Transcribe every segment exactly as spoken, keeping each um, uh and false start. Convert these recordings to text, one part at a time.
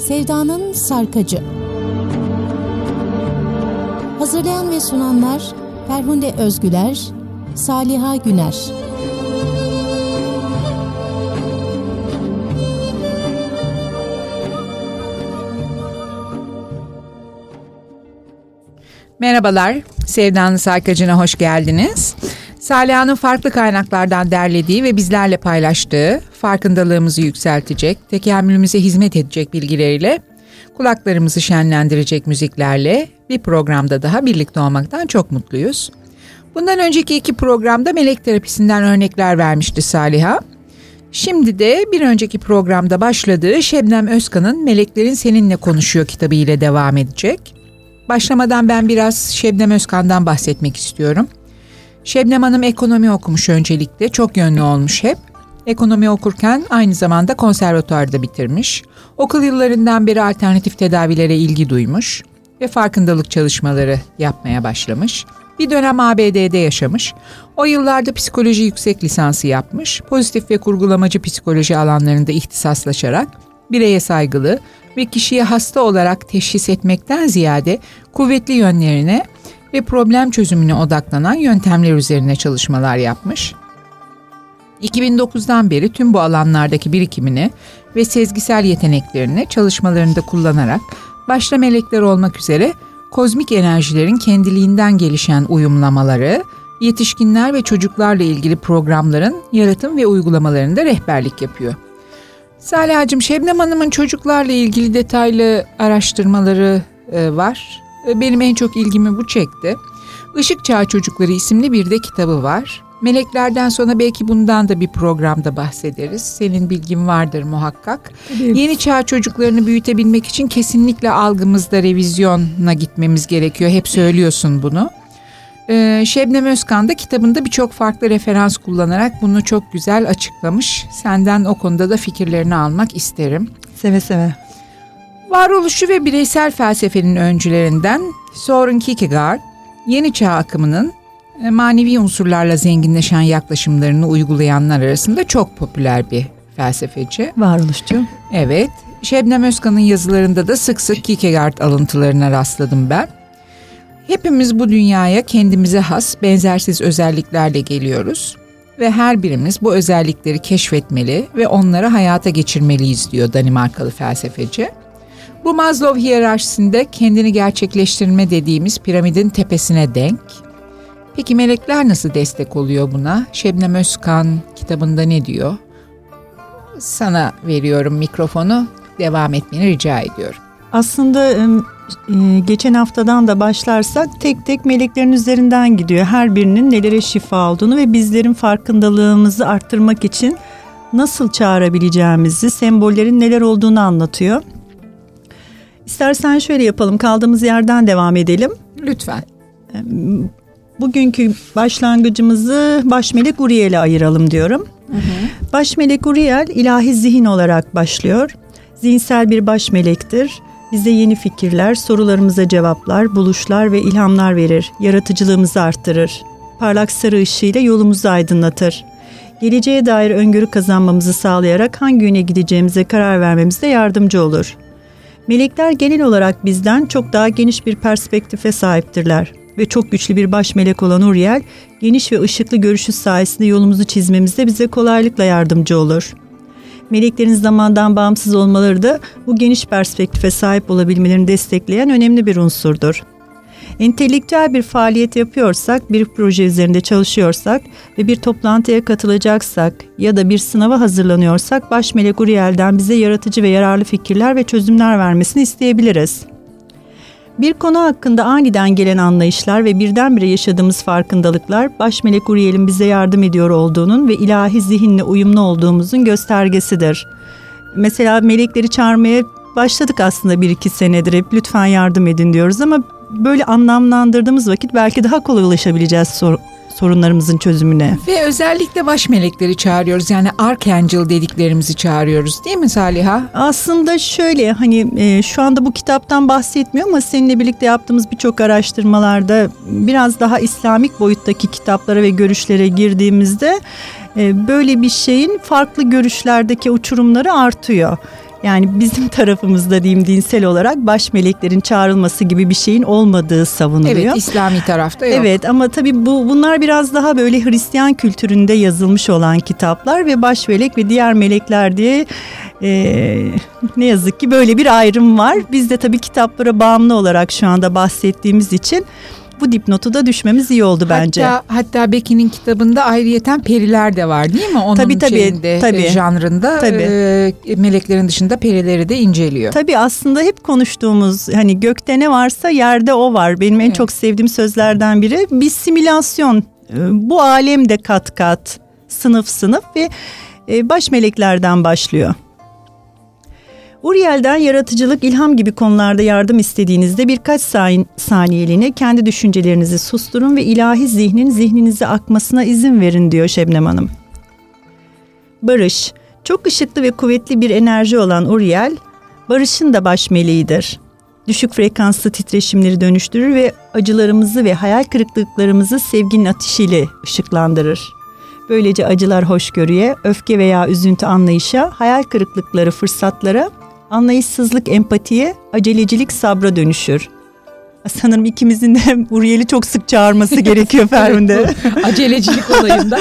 Sevda'nın Sarkacı. Hazırlayan ve sunanlar Ferhunde Özgüler, Saliha Güner. Merhabalar, Sevda'nın Sarkacı'na hoş geldiniz. Saliha'nın farklı kaynaklardan derlediği ve bizlerle paylaştığı, farkındalığımızı yükseltecek, tekamülümüze hizmet edecek bilgileriyle, kulaklarımızı şenlendirecek müziklerle bir programda daha birlikte olmaktan çok mutluyuz. Bundan önceki iki programda melek terapisinden örnekler vermişti Saliha. Şimdi de bir önceki programda başladığı Şebnem Özkan'ın Meleklerin Seninle Konuşuyor kitabı ile devam edecek. Başlamadan ben biraz Şebnem Özkan'dan bahsetmek istiyorum. Şebnem Hanım ekonomi okumuş öncelikle, çok yönlü olmuş hep. Ekonomi okurken aynı zamanda konservatuarda bitirmiş. Okul yıllarından beri alternatif tedavilere ilgi duymuş ve farkındalık çalışmaları yapmaya başlamış. Bir dönem A B D'de yaşamış. O yıllarda psikoloji yüksek lisansı yapmış. Pozitif ve kurgulamacı psikoloji alanlarında ihtisaslaşarak bireye saygılı ve kişiyi hasta olarak teşhis etmekten ziyade kuvvetli yönlerine ve problem çözümüne odaklanan yöntemler üzerine çalışmalar yapmış. iki bin dokuzdan beri tüm bu alanlardaki birikimini ve sezgisel yeteneklerini çalışmalarında kullanarak başta melekler olmak üzere kozmik enerjilerin kendiliğinden gelişen uyumlamaları, yetişkinler ve çocuklarla ilgili programların yaratım ve uygulamalarında rehberlik yapıyor. Saliha'cığım, Şebnem Hanım'ın çocuklarla ilgili detaylı araştırmaları e, var. Benim en çok ilgimi bu çekti. Işık Çağı Çocukları isimli bir de kitabı var. Meleklerden sonra belki bundan da bir programda bahsederiz. Senin bilgin vardır muhakkak. Evet. Yeni çağ çocuklarını büyütebilmek için kesinlikle algımızda revizyona gitmemiz gerekiyor. Hep söylüyorsun bunu. Ee, Şebnem Özkan da kitabında birçok farklı referans kullanarak bunu çok güzel açıklamış. Senden o konuda da fikirlerini almak isterim. Seve seve. Varoluşçu ve bireysel felsefenin öncülerinden Søren Kierkegaard, yeni çağ akımının manevi unsurlarla zenginleşen yaklaşımlarını uygulayanlar arasında çok popüler bir felsefeci. Varoluşçu. Evet. Şebnem Özkan'ın yazılarında da sık sık Kierkegaard alıntılarına rastladım ben. Hepimiz bu dünyaya kendimize has, benzersiz özelliklerle geliyoruz ve her birimiz bu özellikleri keşfetmeli ve onları hayata geçirmeliyiz diyor Danimarkalı felsefeci. Bu Maslow hiyerarşisinde kendini gerçekleştirme dediğimiz piramidin tepesine denk. Peki melekler nasıl destek oluyor buna? Şebnem Özkan kitabında ne diyor? Sana veriyorum mikrofonu, devam etmeni rica ediyorum. Aslında geçen haftadan da başlarsak tek tek meleklerin üzerinden gidiyor. Her birinin nelere şifa olduğunu ve bizlerin farkındalığımızı arttırmak için nasıl çağırabileceğimizi, sembollerin neler olduğunu anlatıyor. İstersen şöyle yapalım, kaldığımız yerden devam edelim. Lütfen. Bugünkü başlangıcımızı baş melek Uriel'e ayıralım diyorum. Hı hı. Baş melek Uriel ilahi zihin olarak başlıyor. Zihinsel bir baş melektir. Bize yeni fikirler, sorularımıza cevaplar, buluşlar ve ilhamlar verir. Yaratıcılığımızı arttırır. Parlak sarı ışığıyla yolumuzu aydınlatır. Geleceğe dair öngörü kazanmamızı sağlayarak hangi yöne gideceğimize karar vermemizde yardımcı olur. Melekler genel olarak bizden çok daha geniş bir perspektife sahiptirler. Ve çok güçlü bir baş melek olan Uriel, geniş ve ışıklı görüşü sayesinde yolumuzu çizmemizde bize kolaylıkla yardımcı olur. Meleklerin zamandan bağımsız olmaları da bu geniş perspektife sahip olabilmelerini destekleyen önemli bir unsurdur. Entelektüel bir faaliyet yapıyorsak, bir proje üzerinde çalışıyorsak ve bir toplantıya katılacaksak ya da bir sınava hazırlanıyorsak baş melek Uriel'den bize yaratıcı ve yararlı fikirler ve çözümler vermesini isteyebiliriz. Bir konu hakkında aniden gelen anlayışlar ve birdenbire yaşadığımız farkındalıklar baş melek Uriel'in bize yardım ediyor olduğunun ve ilahi zihinle uyumlu olduğumuzun göstergesidir. Mesela melekleri çağırmaya başladık aslında bir iki senedir, hep lütfen yardım edin diyoruz ama böyle anlamlandırdığımız vakit belki daha kolay ulaşabileceğiz sor- sorunlarımızın çözümüne. Ve özellikle baş melekleri çağırıyoruz, yani Archangel dediklerimizi çağırıyoruz değil mi Saliha? Aslında şöyle, hani e, şu anda bu kitaptan bahsetmiyor ama seninle birlikte yaptığımız birçok araştırmalarda biraz daha İslamik boyuttaki kitaplara ve görüşlere girdiğimizde e, böyle bir şeyin farklı görüşlerdeki uçurumları artıyor. Yani bizim tarafımızda diyeyim dinsel olarak baş meleklerin çağrılması gibi bir şeyin olmadığı savunuluyor. Evet, İslami tarafta yok. Evet, ama tabii bu bunlar biraz daha böyle Hristiyan kültüründe yazılmış olan kitaplar ve baş melek ve diğer melekler diye e, ne yazık ki böyle bir ayrım var. Biz de tabii kitaplara bağımlı olarak şu anda bahsettiğimiz için bu dipnotu da düşmemiz iyi oldu bence. Hatta, hatta Becky'nin kitabında ayrıyeten periler de var değil mi? Onun tabii, tabii, şeyinde, tabii. janrında Tabii. E, meleklerin dışında perileri de inceliyor. Tabii aslında hep konuştuğumuz hani gökte ne varsa yerde o var. Benim en evet. çok sevdiğim sözlerden biri bir simülasyon. Bu alem de kat kat, sınıf sınıf ve baş meleklerden başlıyor. Uriel'den yaratıcılık, ilham gibi konularda yardım istediğinizde birkaç saniyeliğine kendi düşüncelerinizi susturun ve ilahi zihnin zihninize akmasına izin verin diyor Şebnem Hanım. Barış, çok ışıklı ve kuvvetli bir enerji olan Uriel, barışın da baş meleğidir. Düşük frekanslı titreşimleri dönüştürür ve acılarımızı ve hayal kırıklıklarımızı sevginin ateşiyle ışıklandırır. Böylece acılar hoşgörüye, öfke veya üzüntü anlayışa, hayal kırıklıkları fırsatlara, anlayışsızlık empatiye, acelecilik sabra dönüşür. Sanırım ikimizin de Uriel'i çok sık çağırması gerekiyor Ferhunde. Acelecilik olayında.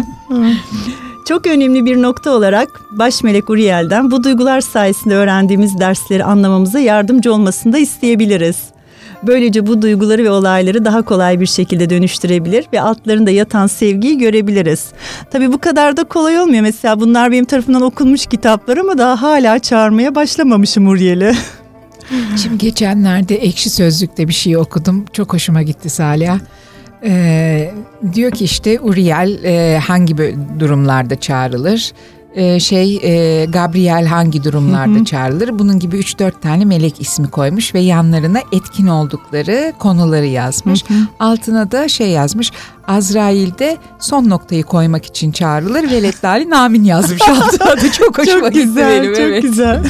Çok önemli bir nokta olarak baş melek Uriel'den bu duygular sayesinde öğrendiğimiz dersleri anlamamıza yardımcı olmasını da isteyebiliriz. Böylece bu duyguları ve olayları daha kolay bir şekilde dönüştürebilir ve altlarında yatan sevgiyi görebiliriz. Tabii bu kadar da kolay olmuyor. Mesela bunlar benim tarafından okunmuş kitaplar ama daha hala çağırmaya başlamamışım Uriel'i. Şimdi geçenlerde Ekşi Sözlük'te bir şey okudum. Çok hoşuma gitti Saliha. Ee, diyor ki işte Uriel e, hangi durumlarda çağrılır? Ee, şey e, Gabriel hangi durumlarda hı hı. çağrılır? Bunun gibi üç dört tane melek ismi koymuş ve yanlarına etkin oldukları konuları yazmış. Hı hı. Altına da şey yazmış. Azrail'de son noktayı koymak için çağrılır. Veleddâli Namin yazmış altına da. Çok hoşuma çok gitti güzel, benim. Çok evet. güzel.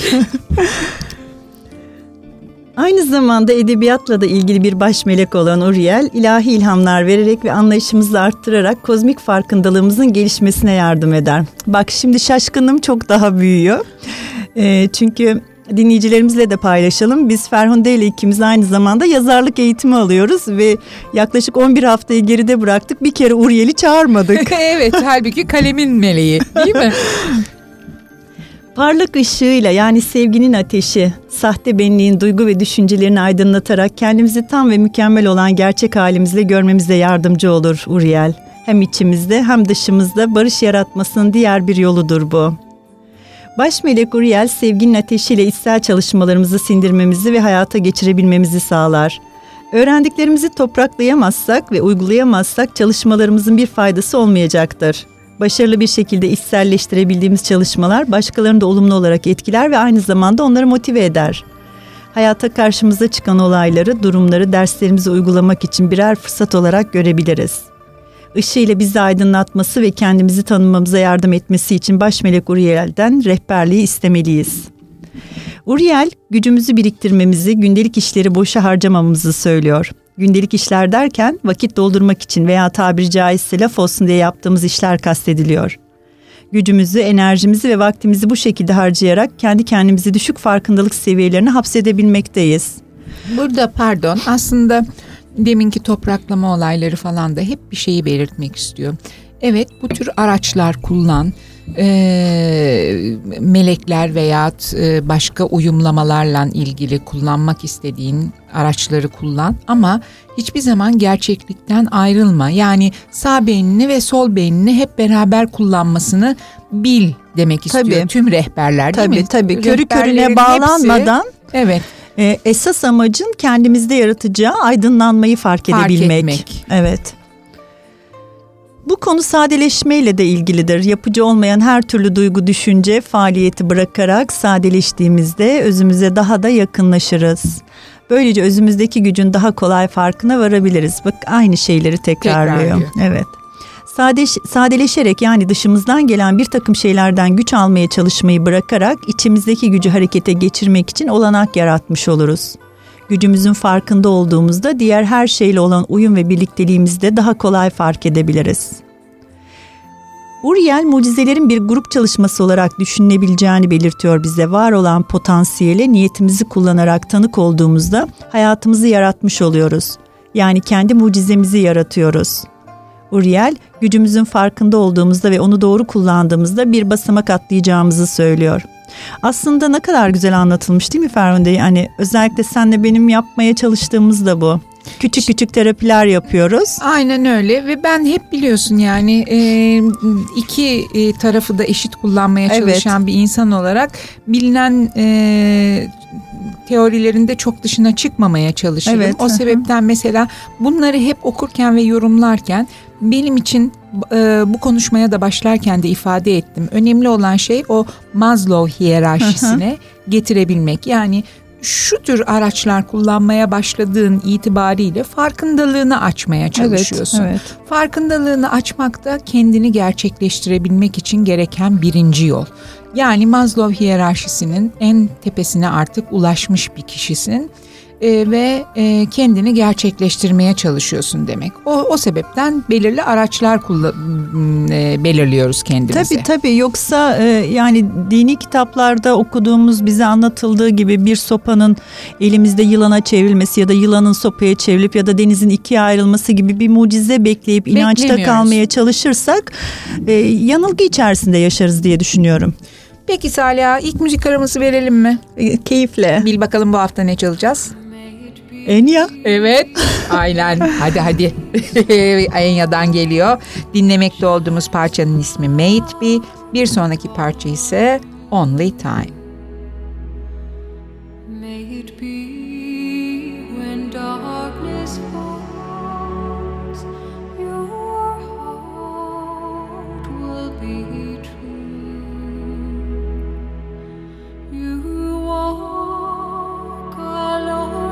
Aynı zamanda edebiyatla da ilgili bir baş melek olan Uriel, ilahi ilhamlar vererek ve anlayışımızı arttırarak kozmik farkındalığımızın gelişmesine yardım eder. Bak şimdi şaşkınlığım çok daha büyüyor. E, çünkü dinleyicilerimizle de paylaşalım. Biz Ferhunde ile ikimiz aynı zamanda yazarlık eğitimi alıyoruz ve yaklaşık on bir haftayı geride bıraktık. Bir kere Uriel'i çağırmadık. Evet, halbuki kalemin meleği değil mi? Parlak ışığıyla yani sevginin ateşi, sahte benliğin duygu ve düşüncelerini aydınlatarak kendimizi tam ve mükemmel olan gerçek halimizle görmemize yardımcı olur Uriel. Hem içimizde hem dışımızda barış yaratmasının diğer bir yoludur bu. Baş melek Uriel sevginin ateşiyle içsel çalışmalarımızı sindirmemizi ve hayata geçirebilmemizi sağlar. Öğrendiklerimizi topraklayamazsak ve uygulayamazsak çalışmalarımızın bir faydası olmayacaktır. Başarılı bir şekilde içselleştirebildiğimiz çalışmalar başkalarını da olumlu olarak etkiler ve aynı zamanda onları motive eder. Hayata karşımıza çıkan olayları, durumları derslerimize uygulamak için birer fırsat olarak görebiliriz. Işığıyla bizi aydınlatması ve kendimizi tanımamıza yardım etmesi için baş melek Uriel'den rehberliği istemeliyiz. Uriel, gücümüzü biriktirmemizi, gündelik işleri boşa harcamamamızı söylüyor. Gündelik işler derken vakit doldurmak için veya tabiri caizse laf olsun diye yaptığımız işler kastediliyor. Gücümüzü, enerjimizi ve vaktimizi bu şekilde harcayarak kendi kendimizi düşük farkındalık seviyelerine hapsedebilmekteyiz. Burada pardon aslında deminki topraklama olayları falan da hep bir şeyi belirtmek istiyor. Evet, bu tür araçlar kullan, e, melekler veya e, başka uyumlamalarla ilgili kullanmak istediğin araçları kullan ama hiçbir zaman gerçeklikten ayrılma. Yani sağ beynini ve sol beynini hep beraber kullanmasını bil demek istiyor tabii. Tüm rehberler değil tabii, mi? Tabii tabii körü körüne bağlanmadan hepsi, evet. e, esas amacın kendimizde yaratacağı aydınlanmayı fark, fark edebilmek. Etmek. Evet. Bu konu sadeleşmeyle de ilgilidir. Yapıcı olmayan her türlü duygu, düşünce, faaliyeti bırakarak sadeleştiğimizde özümüze daha da yakınlaşırız. Böylece özümüzdeki gücün daha kolay farkına varabiliriz. Bak aynı şeyleri tekrarlıyor. Tekrarlıyor. Evet. Sadeş, sadeleşerek yani dışımızdan gelen bir takım şeylerden güç almaya çalışmayı bırakarak içimizdeki gücü harekete geçirmek için olanak yaratmış oluruz. Gücümüzün farkında olduğumuzda diğer her şeyle olan uyum ve birlikteliğimizi de daha kolay fark edebiliriz. Uriel mucizelerin bir grup çalışması olarak düşünülebileceğini belirtiyor bize. Var olan potansiyele niyetimizi kullanarak tanık olduğumuzda hayatımızı yaratmış oluyoruz. Yani kendi mucizemizi yaratıyoruz. Uriel, gücümüzün farkında olduğumuzda ve onu doğru kullandığımızda bir basamak atlayacağımızı söylüyor. Aslında ne kadar güzel anlatılmış değil mi Ferhunde? Yani özellikle senle benim yapmaya çalıştığımız da bu. Küçük küçük terapiler yapıyoruz. Aynen öyle ve ben hep biliyorsun yani iki tarafı da eşit kullanmaya çalışan evet. bir insan olarak bilinen teorilerinde çok dışına çıkmamaya çalışırım. Evet. O sebepten mesela bunları hep okurken ve yorumlarken benim için bu konuşmaya da başlarken de ifade ettim. Önemli olan şey o Maslow hiyerarşisine getirebilmek. Yani şu tür araçlar kullanmaya başladığın itibariyle farkındalığını açmaya çalışıyorsun. Evet, evet. Farkındalığını açmak da kendini gerçekleştirebilmek için gereken birinci yol. Yani Maslow hiyerarşisinin en tepesine artık ulaşmış bir kişisin e, ve e, kendini gerçekleştirmeye çalışıyorsun demek. O, o sebepten belirli araçlar kullan, e, belirliyoruz kendimize. Tabii tabii yoksa e, yani dini kitaplarda okuduğumuz bize anlatıldığı gibi bir sopanın elimizde yılana çevrilmesi ya da yılanın sopaya çevrilip ya da denizin ikiye ayrılması gibi bir mucize bekleyip inançta kalmaya çalışırsak e, yanılgı içerisinde yaşarız diye düşünüyorum. Peki Saliha, ilk müzik aramızı verelim mi? E, keyifle. Bil bakalım bu hafta ne çalacağız? Enya. Evet. Aynen. Hadi hadi. Enya'dan geliyor. Dinlemekte olduğumuz parçanın ismi May It Be. Bir sonraki parça ise Only Time. May it be when darkness falls, your heart will be true. You walk alone.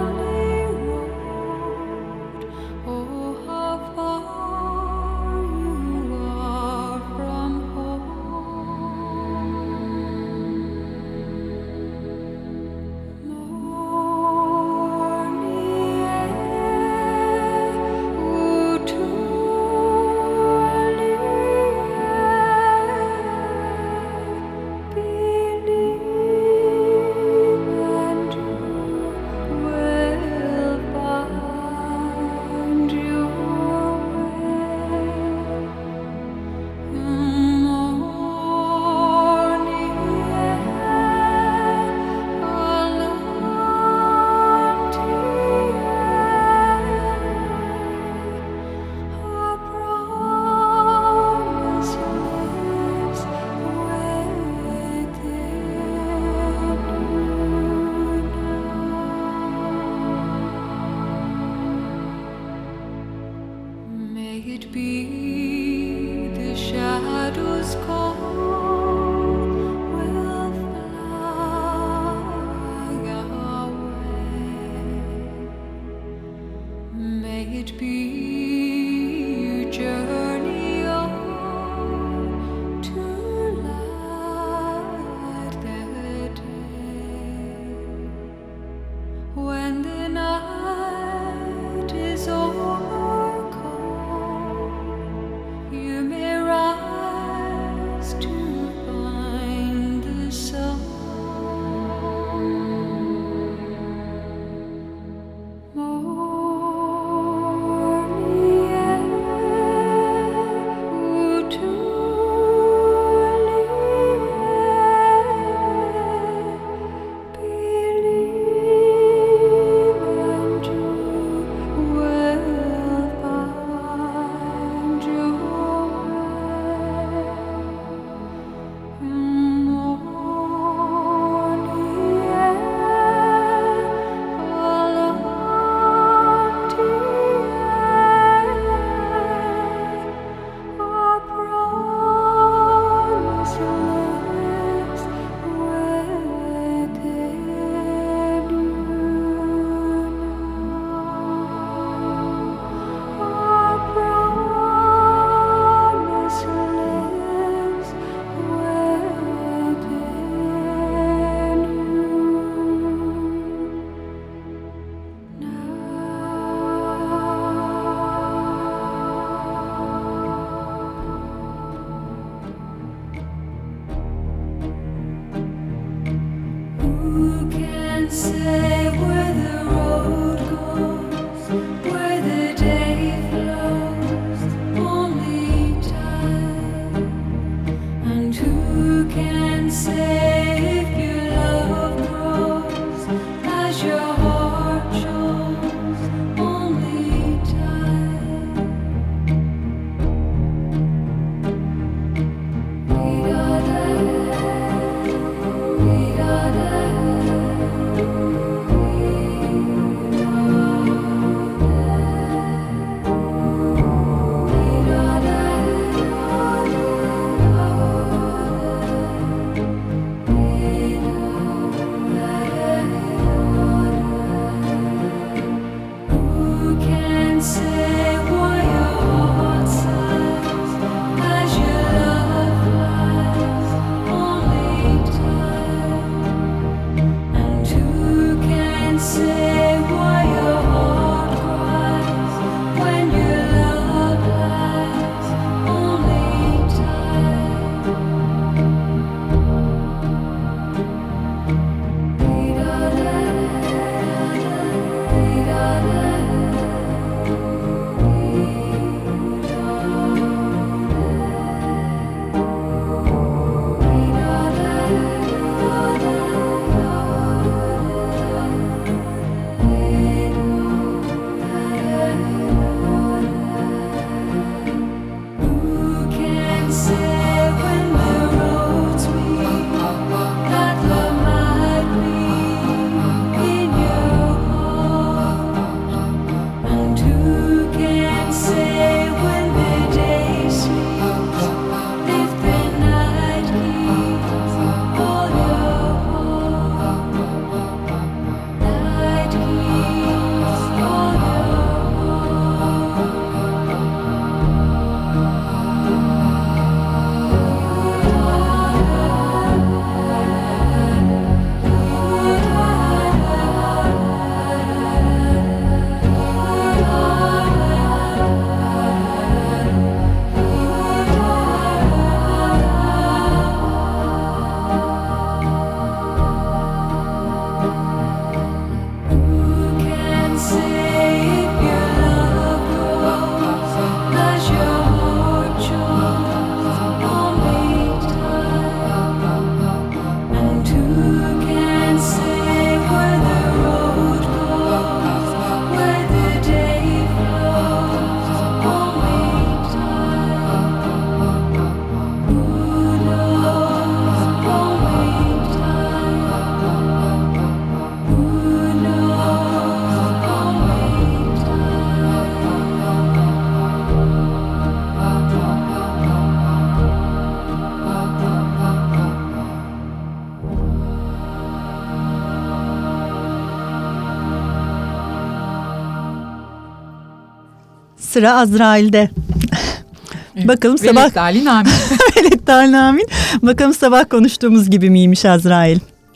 Sıra Azrail'de. Evet. Bakalım Velet sabah... Dalin amin. Velet Dalin amin. Bakalım sabah konuştuğumuz gibi miymiş Azrail?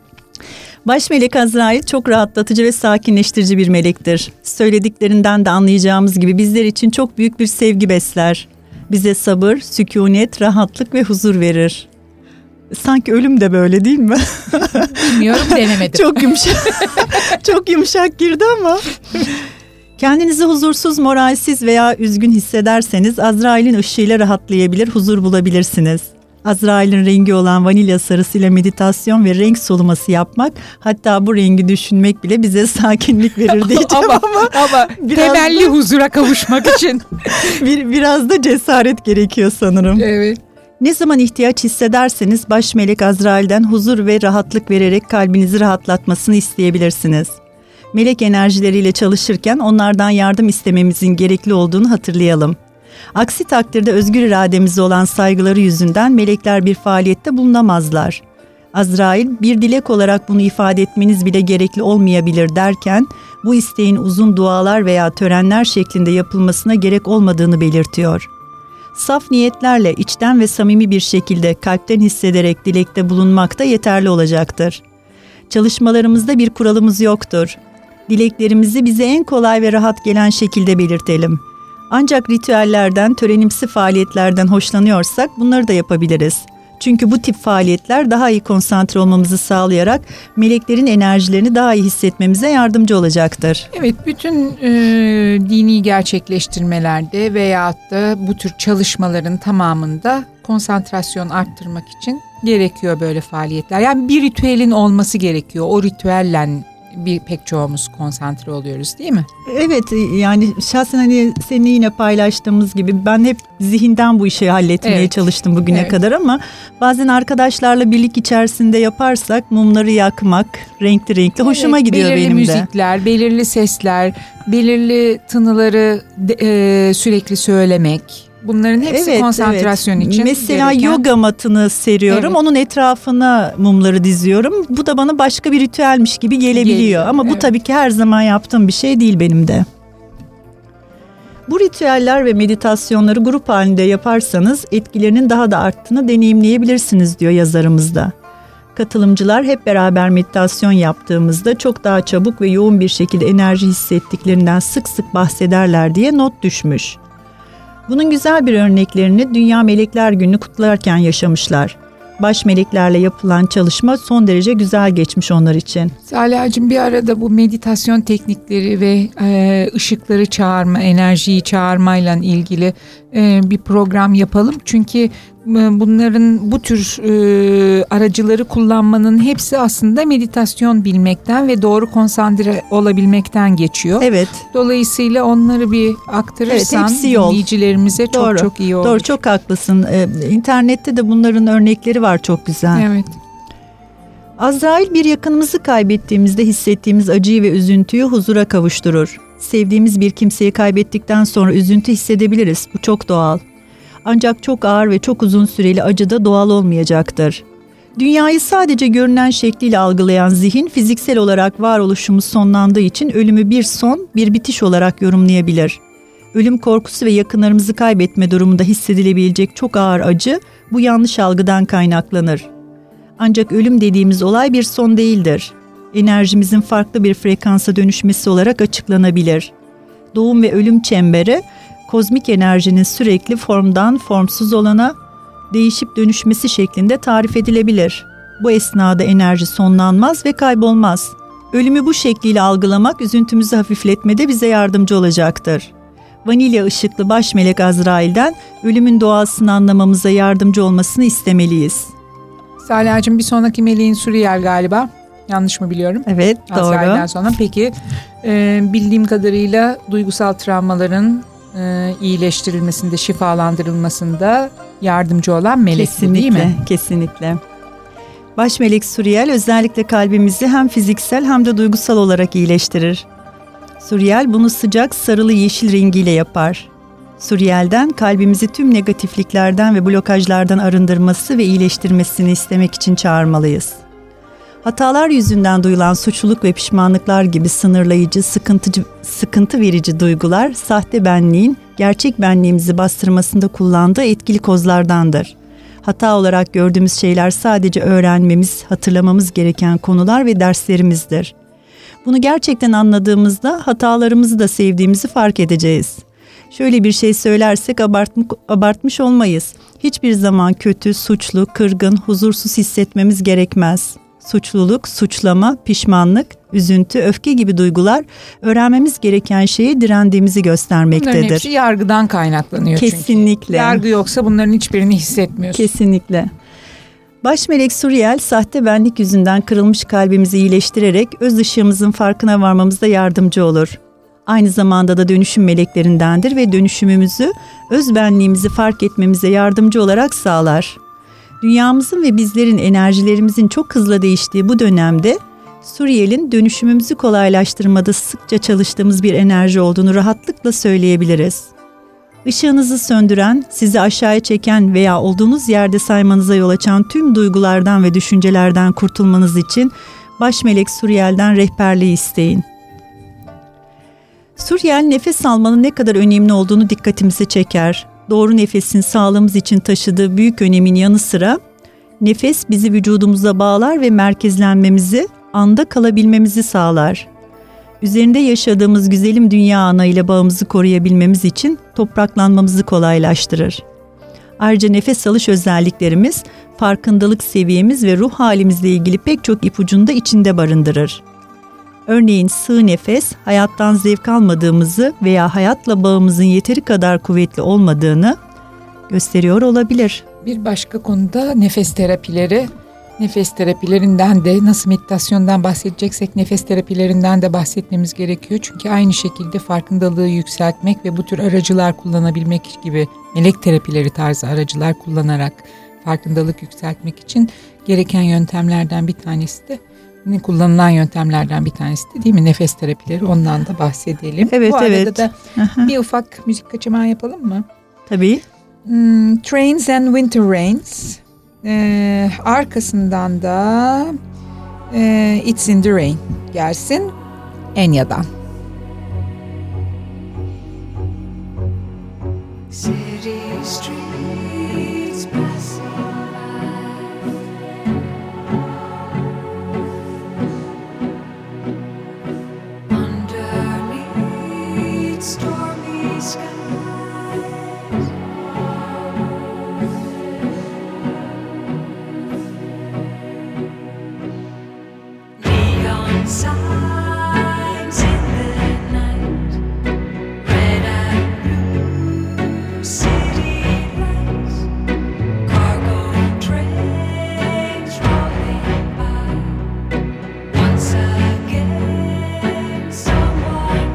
Baş melek Azrail çok rahatlatıcı ve sakinleştirici bir melektir. Söylediklerinden de anlayacağımız gibi bizler için çok büyük bir sevgi besler. Bize sabır, sükunet, rahatlık ve huzur verir. Sanki ölüm de böyle değil mi? Bilmiyorum, denemedim. Çok yumuşak. Çok yumuşak girdi ama. Kendinizi huzursuz, moralsiz veya üzgün hissederseniz Azrail'in ışığıyla rahatlayabilir, huzur bulabilirsiniz. Azrail'in rengi olan vanilya sarısıyla meditasyon ve renk soluması yapmak, hatta bu rengi düşünmek bile bize sakinlik verir diyeceğim ama, ama, ama temelli da, huzura kavuşmak için bir, biraz da cesaret gerekiyor sanırım. Evet. Ne zaman ihtiyaç hissederseniz baş melek Azrail'den huzur ve rahatlık vererek kalbinizi rahatlatmasını isteyebilirsiniz. Melek enerjileriyle çalışırken onlardan yardım istememizin gerekli olduğunu hatırlayalım. Aksi takdirde özgür irademize olan saygıları yüzünden melekler bir faaliyette bulunamazlar. Azrail, bir dilek olarak bunu ifade etmeniz bile gerekli olmayabilir derken, bu isteğin uzun dualar veya törenler şeklinde yapılmasına gerek olmadığını belirtiyor. Saf niyetlerle içten ve samimi bir şekilde kalpten hissederek dilekte bulunmak da yeterli olacaktır. Çalışmalarımızda bir kuralımız yoktur. Dileklerimizi bize en kolay ve rahat gelen şekilde belirtelim. Ancak ritüellerden, törenimsi faaliyetlerden hoşlanıyorsak bunları da yapabiliriz. Çünkü bu tip faaliyetler daha iyi konsantre olmamızı sağlayarak meleklerin enerjilerini daha iyi hissetmemize yardımcı olacaktır. Evet, bütün e, dini gerçekleştirmelerde veyahut da bu tür çalışmaların tamamında konsantrasyon arttırmak için gerekiyor böyle faaliyetler. Yani bir ritüelin olması gerekiyor. O ritüelle bir pek çoğumuz konsantre oluyoruz, değil mi? Evet, yani şahsen hani seninle yine paylaştığımız gibi ben hep zihinden bu işi halletmeye evet. çalıştım bugüne evet. kadar ama bazen arkadaşlarla birlik içerisinde yaparsak mumları yakmak renkli renkli evet, hoşuma gidiyor benim de. Belirli müzikler, belirli sesler, belirli tınıları de, e, sürekli söylemek. Bunların hepsi evet, konsantrasyon evet. için. Mesela gereken... yoga matını seriyorum. Evet. Onun etrafına mumları diziyorum. Bu da bana başka bir ritüelmiş gibi gelebiliyor. Geliyor, ama bu evet. tabii ki her zaman yaptığım bir şey değil benim de. Bu ritüeller ve meditasyonları grup halinde yaparsanız etkilerinin daha da arttığını deneyimleyebilirsiniz diyor yazarımızda. Katılımcılar hep beraber meditasyon yaptığımızda çok daha çabuk ve yoğun bir şekilde enerji hissettiklerinden sık sık bahsederler diye not düşmüş. Bunun güzel bir örneklerini Dünya Melekler Günü'nü kutlarken yaşamışlar. Baş meleklerle yapılan çalışma son derece güzel geçmiş onlar için. Saliha'cığım, bir arada bu meditasyon teknikleri ve e, ışıkları çağırma, enerjiyi çağırmayla ilgili e, bir program yapalım. Çünkü e, bunların bu tür e, aracıları kullanmanın hepsi aslında meditasyon bilmekten ve doğru konsantre olabilmekten geçiyor. Evet. Dolayısıyla onları bir aktarırsan evet, dinleyicilerimize çok doğru, çok iyi olur. Doğru, çok haklısın. Ee, internette de bunların örnekleri var çok güzel. Evet. Azrail bir yakınımızı kaybettiğimizde hissettiğimiz acıyı ve üzüntüyü huzura kavuşturur. Sevdiğimiz bir kimseyi kaybettikten sonra üzüntü hissedebiliriz. Bu çok doğal. Ancak çok ağır ve çok uzun süreli acı da doğal olmayacaktır. Dünyayı sadece görünen şekliyle algılayan zihin fiziksel olarak varoluşumuz sonlandığı için ölümü bir son, bir bitiş olarak yorumlayabilir. Ölüm korkusu ve yakınlarımızı kaybetme durumunda hissedilebilecek çok ağır acı bu yanlış algıdan kaynaklanır. Ancak ölüm dediğimiz olay bir son değildir. Enerjimizin farklı bir frekansa dönüşmesi olarak açıklanabilir. Doğum ve ölüm çemberi, kozmik enerjinin sürekli formdan formsuz olana değişip dönüşmesi şeklinde tarif edilebilir. Bu esnada enerji sonlanmaz ve kaybolmaz. Ölümü bu şekliyle algılamak üzüntümüzü hafifletmede bize yardımcı olacaktır. Vanilya ışıklı baş melek Azrail'den ölümün doğasını anlamamıza yardımcı olmasını istemeliyiz. Saliha'cığım, bir sonraki meleğin Suriel galiba. Yanlış mı biliyorum? Evet, doğru. Azrail'den sonra. Peki e, bildiğim kadarıyla duygusal travmaların e, iyileştirilmesinde, şifalandırılmasında yardımcı olan melek bu, değil mi? Kesinlikle, kesinlikle. Baş melek Suriel özellikle kalbimizi hem fiziksel hem de duygusal olarak iyileştirir. Suriel bunu sıcak sarılı yeşil rengiyle yapar. Suriel'den kalbimizi tüm negatifliklerden ve blokajlardan arındırması ve iyileştirmesini istemek için çağırmalıyız. Hatalar yüzünden duyulan suçluluk ve pişmanlıklar gibi sınırlayıcı, sıkıntıcı, sıkıntı verici duygular, sahte benliğin gerçek benliğimizi bastırmasında kullandığı etkili kozlardandır. Hata olarak gördüğümüz şeyler sadece öğrenmemiz, hatırlamamız gereken konular ve derslerimizdir. Bunu gerçekten anladığımızda hatalarımızı da sevdiğimizi fark edeceğiz. Şöyle bir şey söylersek abartmış, abartmış olmayız. Hiçbir zaman kötü, suçlu, kırgın, huzursuz hissetmemiz gerekmez. Suçluluk, suçlama, pişmanlık, üzüntü, öfke gibi duygular öğrenmemiz gereken şeye direndiğimizi göstermektedir. Bunların hepsi yargıdan kaynaklanıyor. Kesinlikle. Çünkü. Yargı yoksa bunların hiçbirini hissetmiyoruz. Kesinlikle. Baş melek Suriel, sahte benlik yüzünden kırılmış kalbimizi iyileştirerek öz ışığımızın farkına varmamızda yardımcı olur. Aynı zamanda da dönüşüm meleklerindendir ve dönüşümümüzü, öz benliğimizi fark etmemize yardımcı olarak sağlar. Dünyamızın ve bizlerin enerjilerimizin çok hızla değiştiği bu dönemde Suriel'in dönüşümümüzü kolaylaştırmada sıkça çalıştığımız bir enerji olduğunu rahatlıkla söyleyebiliriz. Işığınızı söndüren, sizi aşağıya çeken veya olduğunuz yerde saymanıza yol açan tüm duygulardan ve düşüncelerden kurtulmanız için baş melek Suriel'den rehberliği isteyin. Suriel, nefes almanın ne kadar önemli olduğunu dikkatimize çeker. Doğru nefesin sağlığımız için taşıdığı büyük önemin yanı sıra nefes bizi vücudumuza bağlar ve merkezlenmemizi, anda kalabilmemizi sağlar. Üzerinde yaşadığımız güzelim dünya ana ile bağımızı koruyabilmemiz için topraklanmamızı kolaylaştırır. Ayrıca nefes alış özelliklerimiz farkındalık seviyemiz ve ruh halimizle ilgili pek çok ipucunu da içinde barındırır. Örneğin sığ nefes, hayattan zevk almadığımızı veya hayatla bağımızın yeteri kadar kuvvetli olmadığını gösteriyor olabilir. Bir başka konuda nefes terapileri. Nefes terapilerinden de, nasıl meditasyondan bahsedeceksek nefes terapilerinden de bahsetmemiz gerekiyor. Çünkü aynı şekilde farkındalığı yükseltmek ve bu tür aracılar kullanabilmek gibi melek terapileri tarzı aracılar kullanarak farkındalık yükseltmek için gereken yöntemlerden bir tanesi de, kullanılan yöntemlerden bir tanesi de değil mi? Nefes terapileri, ondan da bahsedelim. Evet, bu evet. arada da Aha. bir ufak müzik kaçamağı yapalım mı? Tabii. Hmm, Trains and Winter Rains. Ee, arkasından da e, It's in the Rain gelsin Enya'dan. City streets passing by, underneath stormy skies. Signs in the night, red and blue city lights, cargo trains rolling by. Once again, someone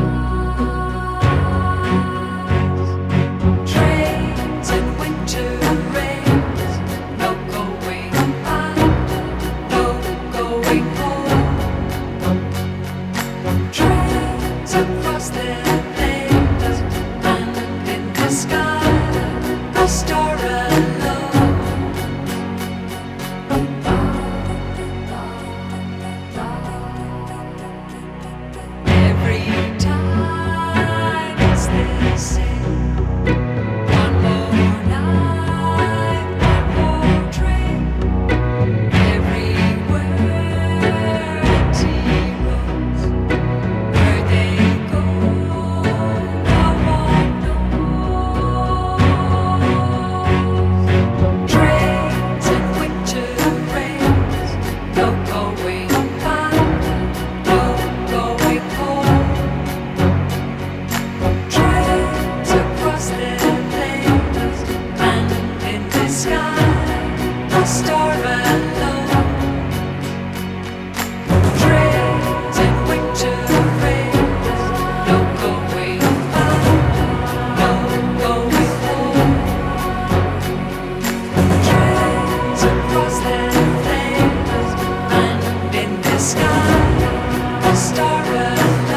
cries. Trains and winter rains, no going back, no going home. Trains across the plains and in the sky, a star alone. Every time it's the same. One more night, one more train. Everywhere empty roads. Where they go, no one knows. Trains and winter rains, no going back, no going home. Trains across the plains and in the sky, a star alone. Trains and winter rains, no going back, no going home. Trains across the plains and in the sky, a star alone.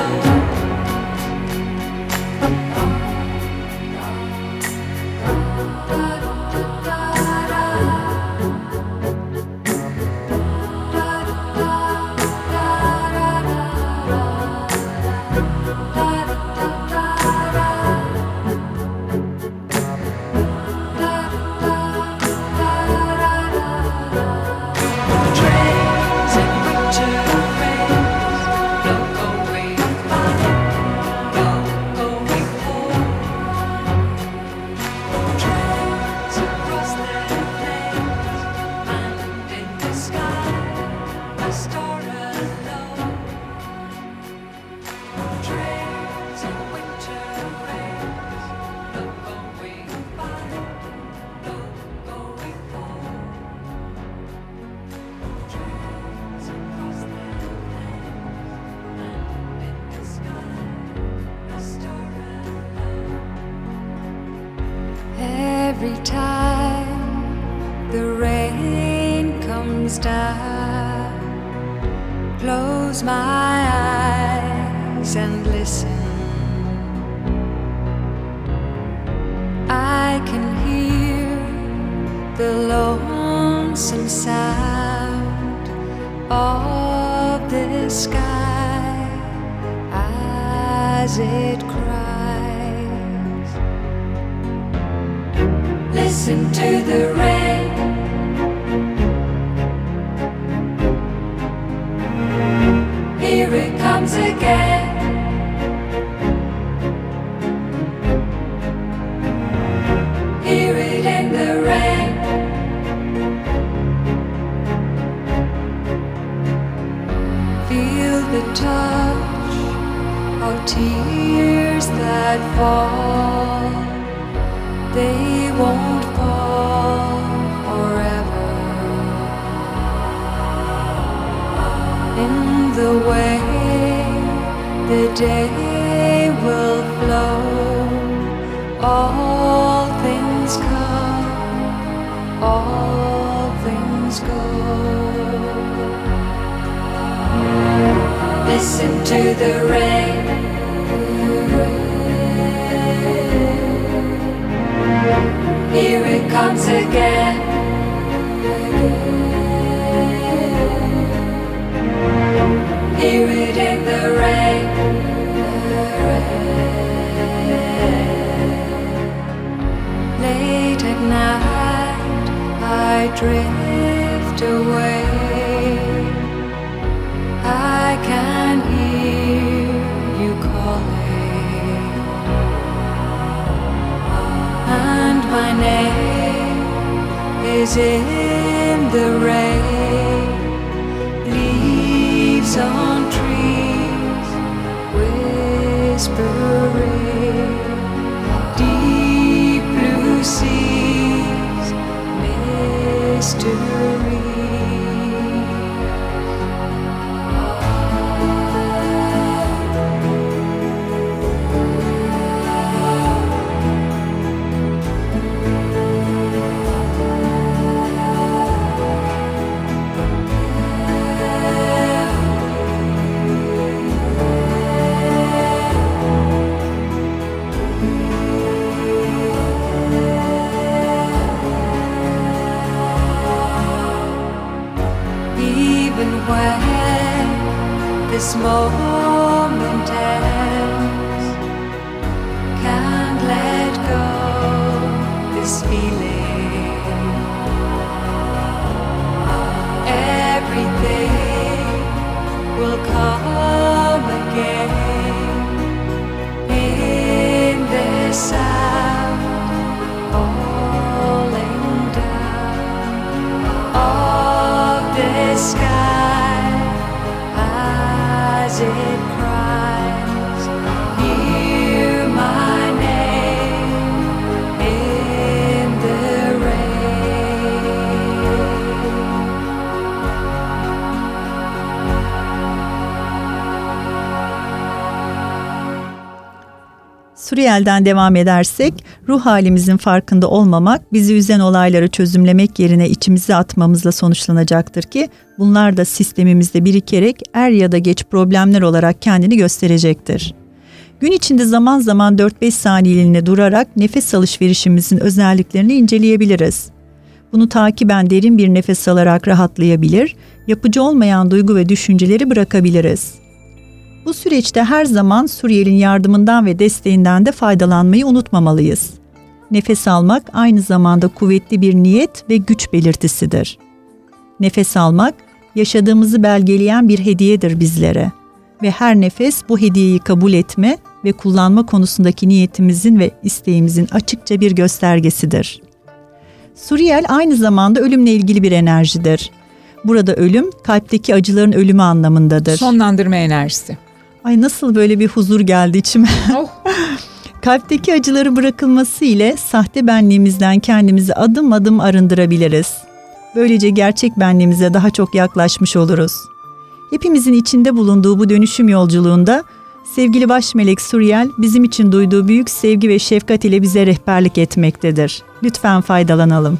Trains and winter rains, no going back, no going home. Trains across the plains and in the sky, a star alone. Trains and winter rains, no going back, no going home. Trains across the plains and in the sky, a star alone. Every time the rain comes down, close my eyes and listen. I can hear the lonesome sound of the sky as it cries. Listen to the rain. Here it comes again. Hear it in the rain. tears that fall, they won't fall forever. In the way the day will flow, all things come, all things go. Listen to the rain, here it comes again. Hear it in the rain. Late at night I drift away, I can hear you calling, and my name is in the rain. Leaves on trees whispering, deep blue seas, mystery. This moment ends, can't let go this feeling. Everything will come again in this sound, falling down of the sky. As it cries, hear my name in the rain. Suriel'den devam edersek, ruh halimizin farkında olmamak, bizi üzen olayları çözümlemek yerine içimize atmamızla sonuçlanacaktır ki, bunlar da sistemimizde birikerek er ya da geç problemler olarak kendini gösterecektir. Gün içinde zaman zaman dört beş saniyeliğine durarak nefes alışverişimizin özelliklerini inceleyebiliriz. Bunu takiben derin bir nefes alarak rahatlayabilir, yapıcı olmayan duygu ve düşünceleri bırakabiliriz. Bu süreçte her zaman Suriel'in yardımından ve desteğinden de faydalanmayı unutmamalıyız. Nefes almak aynı zamanda kuvvetli bir niyet ve güç belirtisidir. Nefes almak, yaşadığımızı belgeleyen bir hediyedir bizlere ve her nefes bu hediyeyi kabul etme ve kullanma konusundaki niyetimizin ve isteğimizin açıkça bir göstergesidir. Suriel aynı zamanda ölümle ilgili bir enerjidir. Burada ölüm, kalpteki acıların ölümü anlamındadır. Sonlandırma enerjisi. Ay nasıl böyle bir huzur geldi içime. Oh. Kalpteki acıları bırakılması ile sahte benliğimizden kendimizi adım adım arındırabiliriz. Böylece gerçek benliğimize daha çok yaklaşmış oluruz. Hepimizin içinde bulunduğu bu dönüşüm yolculuğunda sevgili baş melek Suriel bizim için duyduğu büyük sevgi ve şefkat ile bize rehberlik etmektedir. Lütfen faydalanalım.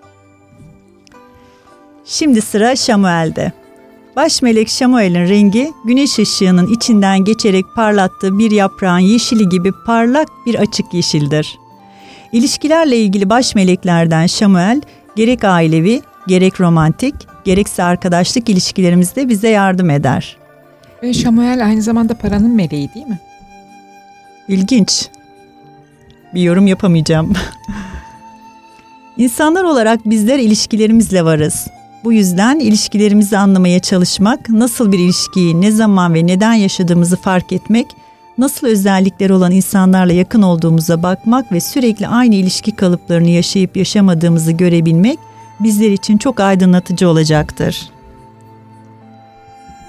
Şimdi sıra Şamuel'de. Baş melek Şamuel'in rengi güneş ışığının içinden geçerek parlattığı bir yaprağın yeşili gibi parlak bir açık yeşildir. İlişkilerle ilgili baş meleklerden Şamuel gerek ailevi, gerek romantik, gerekse arkadaşlık ilişkilerimizde bize yardım eder. Ve Şamuel aynı zamanda paranın meleği değil mi? İlginç. Bir yorum yapamayacağım. İnsanlar olarak bizler ilişkilerimizle varız. Bu yüzden ilişkilerimizi anlamaya çalışmak, nasıl bir ilişkiyi, ne zaman ve neden yaşadığımızı fark etmek, nasıl özellikleri olan insanlarla yakın olduğumuza bakmak ve sürekli aynı ilişki kalıplarını yaşayıp yaşamadığımızı görebilmek bizler için çok aydınlatıcı olacaktır.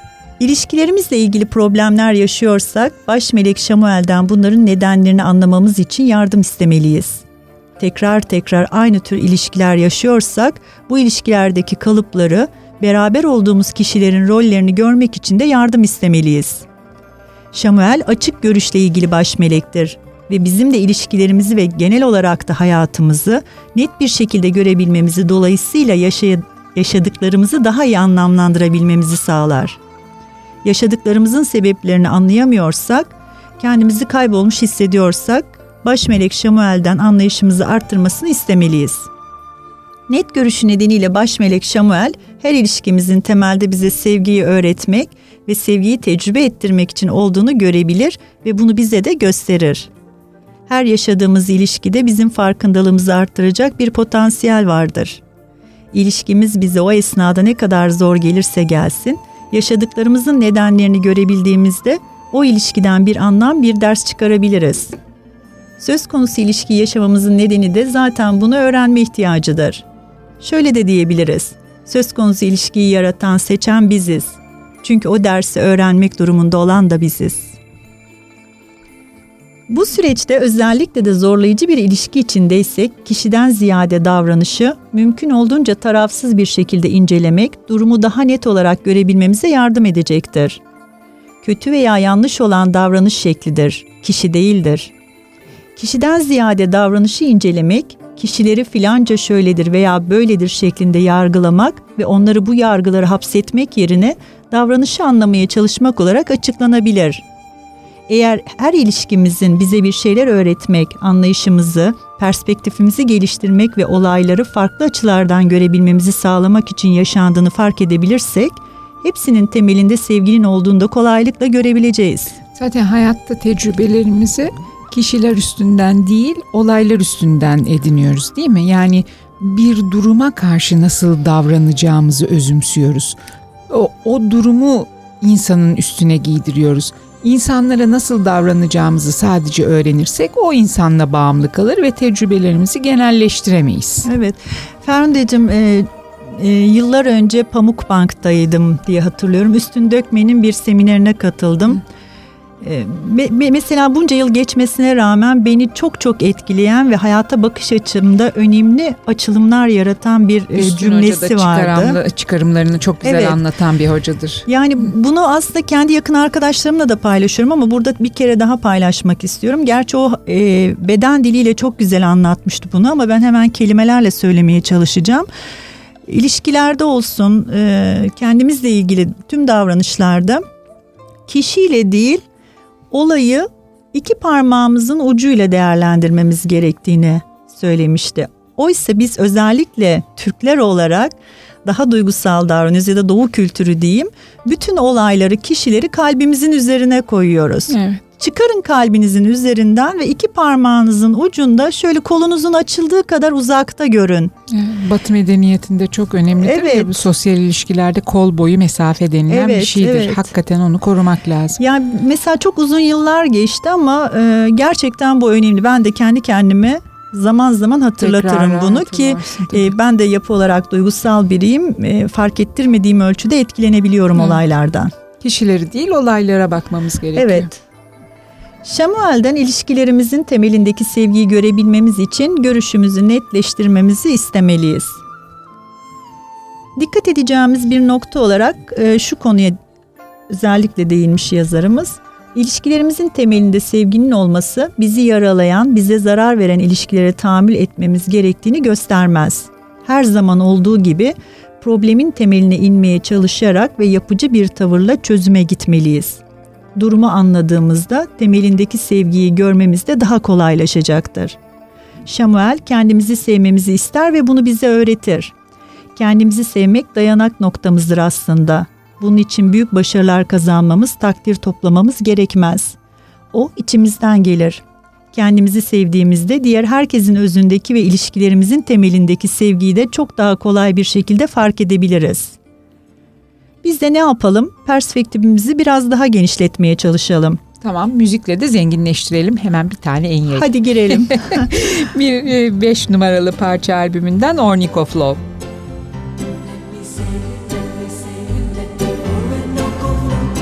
İlişkilerimizle ilgili problemler yaşıyorsak baş melek Şamuel'den bunların nedenlerini anlamamız için yardım istemeliyiz. Tekrar tekrar aynı tür ilişkiler yaşıyorsak bu ilişkilerdeki kalıpları, beraber olduğumuz kişilerin rollerini görmek için de yardım istemeliyiz. Şamuel açık görüşle ilgili baş melektir ve bizim de ilişkilerimizi ve genel olarak da hayatımızı net bir şekilde görebilmemizi, dolayısıyla yaşay- yaşadıklarımızı daha iyi anlamlandırabilmemizi sağlar. Yaşadıklarımızın sebeplerini anlayamıyorsak, kendimizi kaybolmuş hissediyorsak, baş melek Şamuel'den anlayışımızı arttırmasını istemeliyiz. Net görüşü nedeniyle baş melek Şamuel, her ilişkimizin temelde bize sevgiyi öğretmek ve sevgiyi tecrübe ettirmek için olduğunu görebilir ve bunu bize de gösterir. Her yaşadığımız ilişkide bizim farkındalığımızı arttıracak bir potansiyel vardır. İlişkimiz bize o esnada ne kadar zor gelirse gelsin, yaşadıklarımızın nedenlerini görebildiğimizde o ilişkiden bir anlam, bir ders çıkarabiliriz. Söz konusu ilişkiyi yaşamamızın nedeni de zaten bunu öğrenme ihtiyacıdır. Şöyle de diyebiliriz, söz konusu ilişkiyi yaratan, seçen biziz. Çünkü o dersi öğrenmek durumunda olan da biziz. Bu süreçte özellikle de zorlayıcı bir ilişki içindeysek, kişiden ziyade davranışı mümkün olduğunca tarafsız bir şekilde incelemek, durumu daha net olarak görebilmemize yardım edecektir. Kötü veya yanlış olan davranış şeklidir, kişi değildir. Kişiden ziyade davranışı incelemek, kişileri filanca şöyledir veya böyledir şeklinde yargılamak ve onları bu yargılara hapsetmek yerine davranışı anlamaya çalışmak olarak açıklanabilir. Eğer her ilişkimizin bize bir şeyler öğretmek, anlayışımızı, perspektifimizi geliştirmek ve olayları farklı açılardan görebilmemizi sağlamak için yaşandığını fark edebilirsek, hepsinin temelinde sevginin olduğunu da kolaylıkla görebileceğiz. Zaten hayatta tecrübelerimizi kişiler üstünden değil, olaylar üstünden ediniyoruz, değil mi? Yani bir duruma karşı nasıl davranacağımızı özümsüyoruz. O, o durumu insanın üstüne giydiriyoruz. İnsanlara nasıl davranacağımızı sadece öğrenirsek o insanla bağımlı kalır ve tecrübelerimizi genelleştiremeyiz. Evet. Ferhundeciğim, e, e, yıllar önce Pamukbank'taydım diye hatırlıyorum. Üstün Dökmen'in bir seminerine katıldım. Hı. Me- mesela bunca yıl geçmesine rağmen beni çok çok etkileyen ve hayata bakış açımda önemli açılımlar yaratan bir Üstün cümlesi vardı. Çıkarımlarını çok güzel evet. anlatan bir hocadır. Yani bunu aslında kendi yakın arkadaşlarımla da paylaşıyorum ama burada bir kere daha paylaşmak istiyorum. Gerçi o e, beden diliyle çok güzel anlatmıştı bunu ama ben hemen kelimelerle söylemeye çalışacağım. İlişkilerde olsun, e, kendimizle ilgili tüm davranışlarda kişiyle değil, olayı iki parmağımızın ucuyla değerlendirmemiz gerektiğini söylemişti. Oysa biz özellikle Türkler olarak daha duygusal davranıyoruz ya da Doğu kültürü diyeyim. Bütün olayları, kişileri kalbimizin üzerine koyuyoruz. Evet. Çıkarın kalbinizin üzerinden ve iki parmağınızın ucunda şöyle kolunuzun açıldığı kadar uzakta görün. Batı medeniyetinde çok önemlidir. Evet. Ya, bu sosyal ilişkilerde kol boyu mesafe denilen evet, bir şeydir. Evet. Hakikaten onu korumak lazım. Yani mesela çok uzun yıllar geçti ama e, gerçekten bu önemli. Ben de kendi kendime zaman zaman hatırlatırım Tekrar bunu ki e, ben de yapı olarak duygusal biriyim. E, fark ettirmediğim ölçüde etkilenebiliyorum Hı. olaylardan. Kişileri değil, olaylara bakmamız gerekiyor. Evet. Şamuel'den ilişkilerimizin temelindeki sevgiyi görebilmemiz için görüşümüzü netleştirmemizi istemeliyiz. Dikkat edeceğimiz bir nokta olarak e, şu konuya özellikle değinmiş yazarımız. İlişkilerimizin temelinde sevginin olması bizi yaralayan, bize zarar veren ilişkilere tahammül etmemiz gerektiğini göstermez. Her zaman olduğu gibi problemin temeline inmeye çalışarak ve yapıcı bir tavırla çözüme gitmeliyiz. Durumu anladığımızda temelindeki sevgiyi görmemiz de daha kolaylaşacaktır. Şamuel kendimizi sevmemizi ister ve bunu bize öğretir. Kendimizi sevmek dayanak noktamızdır aslında. Bunun için büyük başarılar kazanmamız, takdir toplamamız gerekmez. O içimizden gelir. Kendimizi sevdiğimizde diğer herkesin özündeki ve ilişkilerimizin temelindeki sevgiyi de çok daha kolay bir şekilde fark edebiliriz. Biz de ne yapalım? Perspektifimizi biraz daha genişletmeye çalışalım. Tamam, müzikle de zenginleştirelim. Hemen bir tane en iyi. Hadi girelim. bir beş numaralı parça albümünden Ornic of Love. Let me say, let me say, let the Orinoco flow.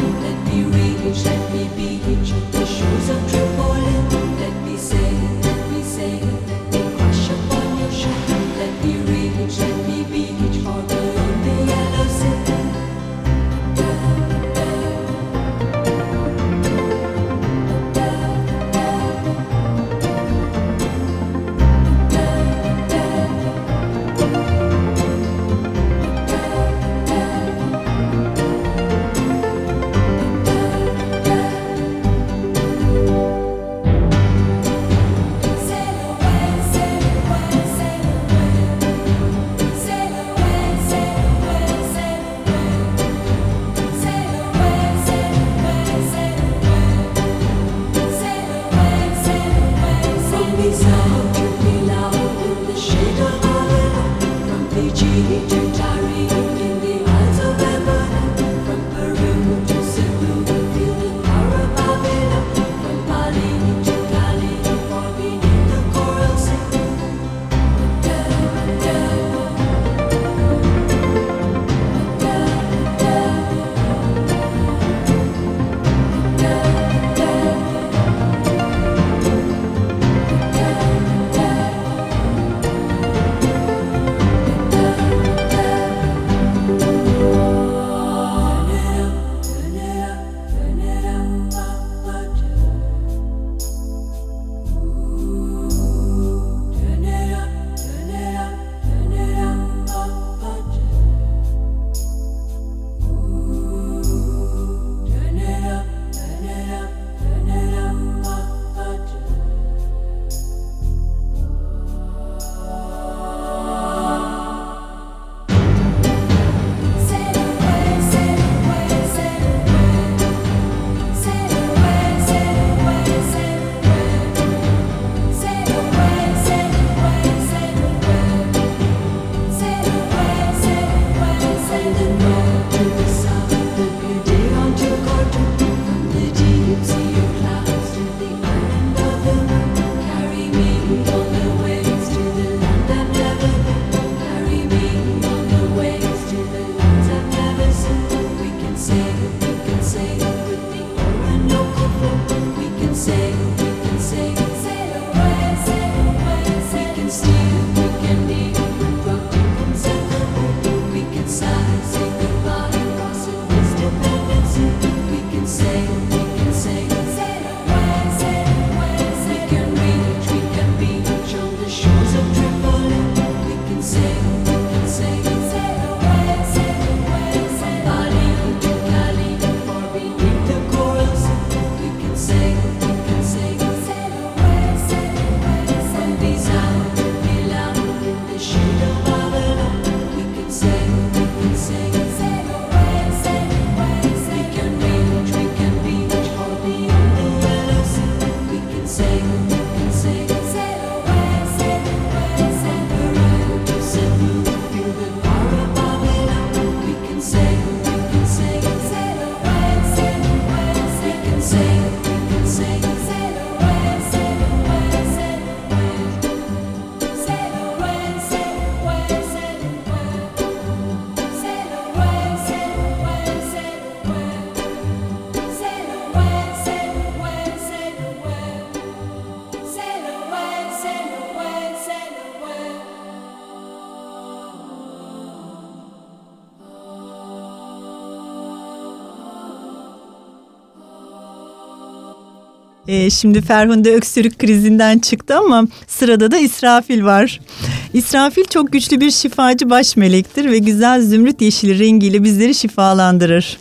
Ee, şimdi Ferhunde öksürük krizinden çıktı ama sırada da İsrafil var. İsrafil çok güçlü bir şifacı baş melektir ve güzel zümrüt yeşili rengiyle bizleri şifalandırır.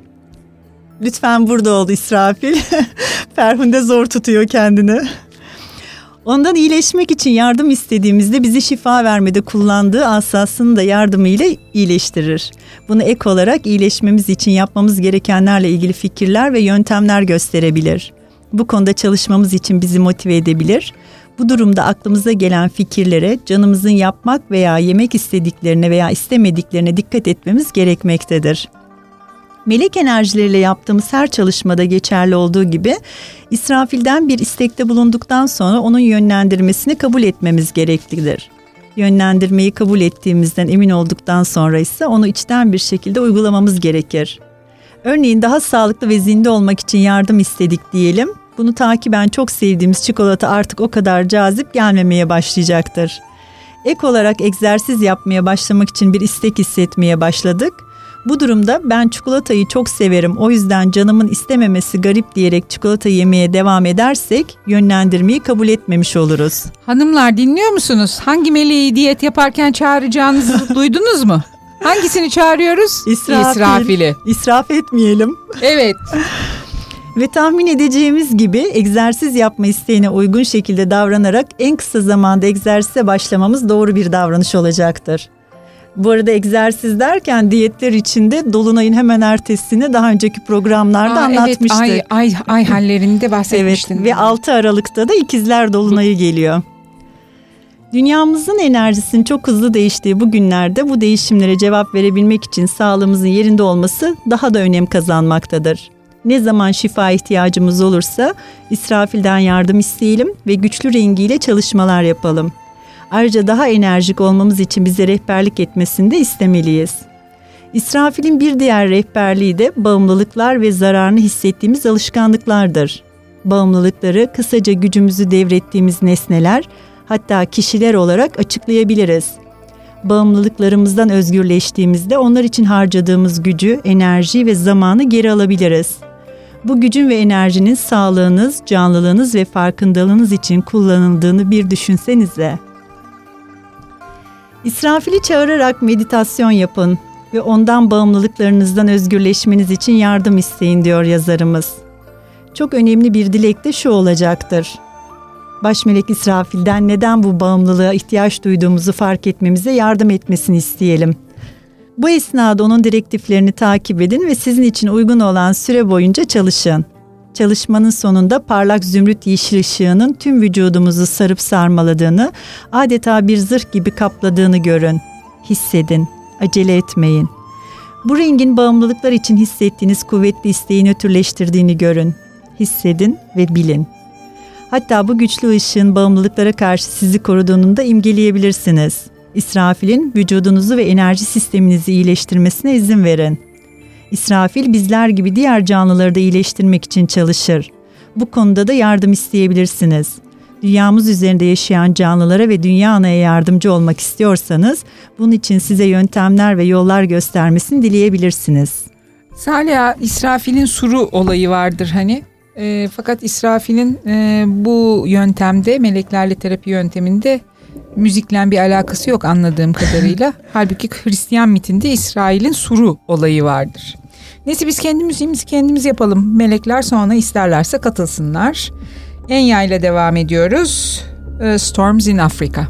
Lütfen burada ol İsrafil. Ferhunde zor tutuyor kendini. Ondan iyileşmek için yardım istediğimizde bizi şifa vermede kullandığı asasını da yardımıyla iyileştirir. Bunu ek olarak iyileşmemiz için yapmamız gerekenlerle ilgili fikirler ve yöntemler gösterebilir. Bu konuda çalışmamız için bizi motive edebilir. Bu durumda aklımıza gelen fikirlere, canımızın yapmak veya yemek istediklerine veya istemediklerine dikkat etmemiz gerekmektedir. Melek enerjileriyle yaptığımız her çalışmada geçerli olduğu gibi İsrafil'den bir istekte bulunduktan sonra onun yönlendirmesini kabul etmemiz gereklidir. Yönlendirmeyi kabul ettiğimizden emin olduktan sonra ise onu içten bir şekilde uygulamamız gerekir. Örneğin daha sağlıklı ve zinde olmak için yardım istedik diyelim. Bunu takiben çok sevdiğimiz çikolata artık o kadar cazip gelmemeye başlayacaktır. Ek olarak egzersiz yapmaya başlamak için bir istek hissetmeye başladık. Bu durumda ben çikolatayı çok severim, o yüzden canımın istememesi garip diyerek çikolata yemeye devam edersek yönlendirmeyi kabul etmemiş oluruz. Hanımlar, dinliyor musunuz? Hangi meleği diyet yaparken çağıracağınızı duydunuz mu? Hangisini çağırıyoruz? İsrafil. İsrafil'i. İsraf etmeyelim. Evet. Ve tahmin edeceğimiz gibi egzersiz yapma isteğine uygun şekilde davranarak en kısa zamanda egzersize başlamamız doğru bir davranış olacaktır. Bu arada egzersiz derken diyetler içinde dolunayın hemen ertesini daha önceki programlarda Aa, anlatmıştık. Evet, ay, ay, ay hallerinde bahsetmiştin. Evet, ve altı Aralık'ta da ikizler dolunayı geliyor. Dünyamızın enerjisinin çok hızlı değiştiği bu günlerde bu değişimlere cevap verebilmek için sağlığımızın yerinde olması daha da önem kazanmaktadır. Ne zaman şifa ihtiyacımız olursa İsrafil'den yardım isteyelim ve güçlü rengiyle çalışmalar yapalım. Ayrıca daha enerjik olmamız için bize rehberlik etmesini de istemeliyiz. İsrafil'in bir diğer rehberliği de bağımlılıklar ve zararını hissettiğimiz alışkanlıklardır. Bağımlılıkları kısaca gücümüzü devrettiğimiz nesneler, hatta kişiler olarak açıklayabiliriz. Bağımlılıklarımızdan özgürleştiğimizde onlar için harcadığımız gücü, enerjiyi ve zamanı geri alabiliriz. Bu gücün ve enerjinin sağlığınız, canlılığınız ve farkındalığınız için kullanıldığını bir düşünsenize. İsrafil'i çağırarak meditasyon yapın ve ondan bağımlılıklarınızdan özgürleşmeniz için yardım isteyin diyor yazarımız. Çok önemli bir dilek de şu olacaktır. Başmelek İsrafil'den neden bu bağımlılığa ihtiyaç duyduğumuzu fark etmemize yardım etmesini isteyelim. Bu esnada onun direktiflerini takip edin ve sizin için uygun olan süre boyunca çalışın. Çalışmanın sonunda parlak zümrüt yeşil ışığının tüm vücudumuzu sarıp sarmaladığını, adeta bir zırh gibi kapladığını görün. Hissedin, acele etmeyin. Bu rengin bağımlılıklar için hissettiğiniz kuvvetli isteği nötrleştirdiğini görün. Hissedin ve bilin. Hatta bu güçlü ışığın bağımlılıklara karşı sizi koruduğunu da imgeleyebilirsiniz. İsrafil'in vücudunuzu ve enerji sisteminizi iyileştirmesine izin verin. İsrafil bizler gibi diğer canlıları da iyileştirmek için çalışır. Bu konuda da yardım isteyebilirsiniz. dünyamız üzerinde yaşayan canlılara ve dünya anaya yardımcı olmak istiyorsanız bunun için size yöntemler ve yollar göstermesini dileyebilirsiniz. Saliha, İsrafil'in suru olayı vardır hani. E, fakat İsrafil'in e, bu yöntemde, meleklerle terapi yönteminde müzikle bir alakası yok anladığım kadarıyla. Halbuki Hristiyan mitinde İsrail'in suru olayı vardır. Neyse biz kendi müziğimizi kendimiz yapalım. Melekler sonra isterlerse katılsınlar. Enya ile devam ediyoruz. Storms in Africa.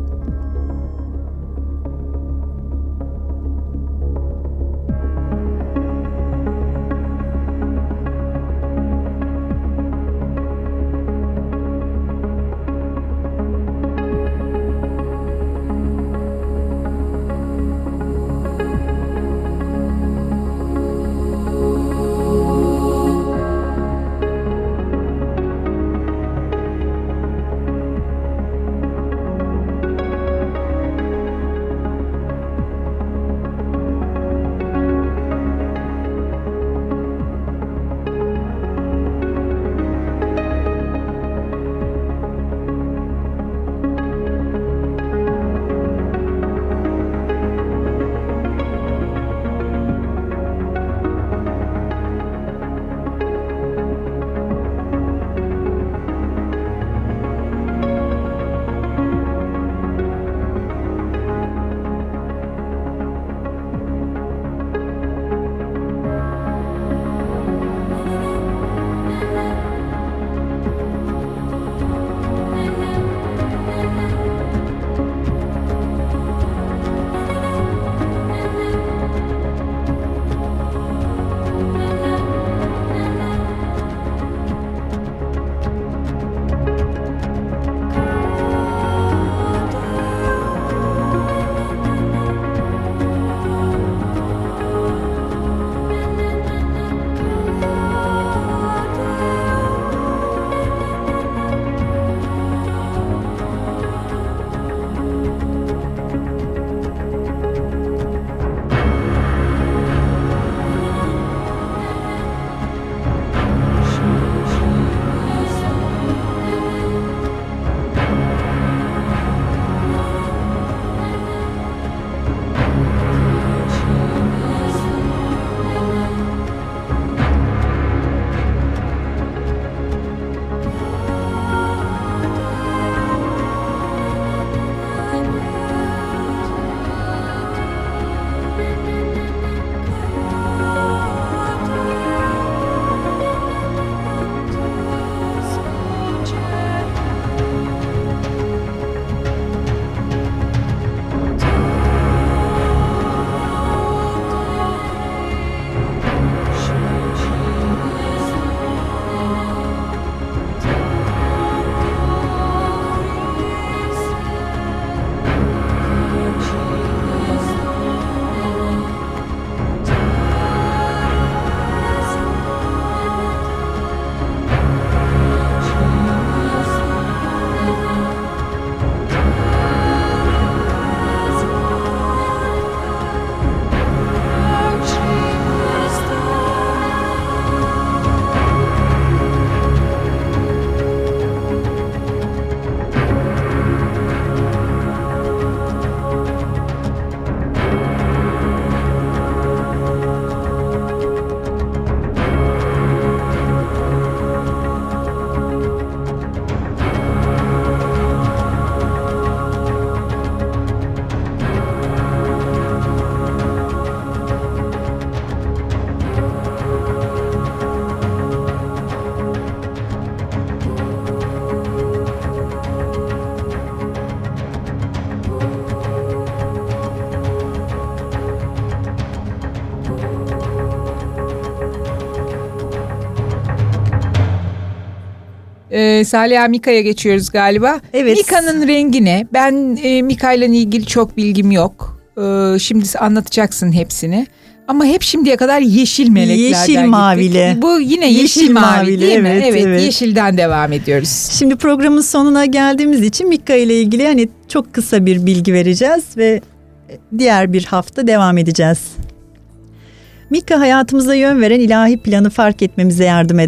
Ee, Saliha, Mika'ya geçiyoruz galiba. Evet. Mika'nın rengi ne? Ben e, Mika'yla ilgili çok bilgim yok. Ee, şimdi anlatacaksın hepsini. Ama hep şimdiye kadar yeşil meleklerden Yeşil mavili. gittik. Bu yine yeşil, Yeşil mavi mavili, değil mi? evet, Evet, evet. yeşilden devam ediyoruz. Şimdi programın sonuna geldiğimiz için Mika ile ilgili hani çok kısa bir bilgi vereceğiz ve diğer bir hafta devam edeceğiz. Mika hayatımıza yön veren ilahi planı fark etmemize yardım eder.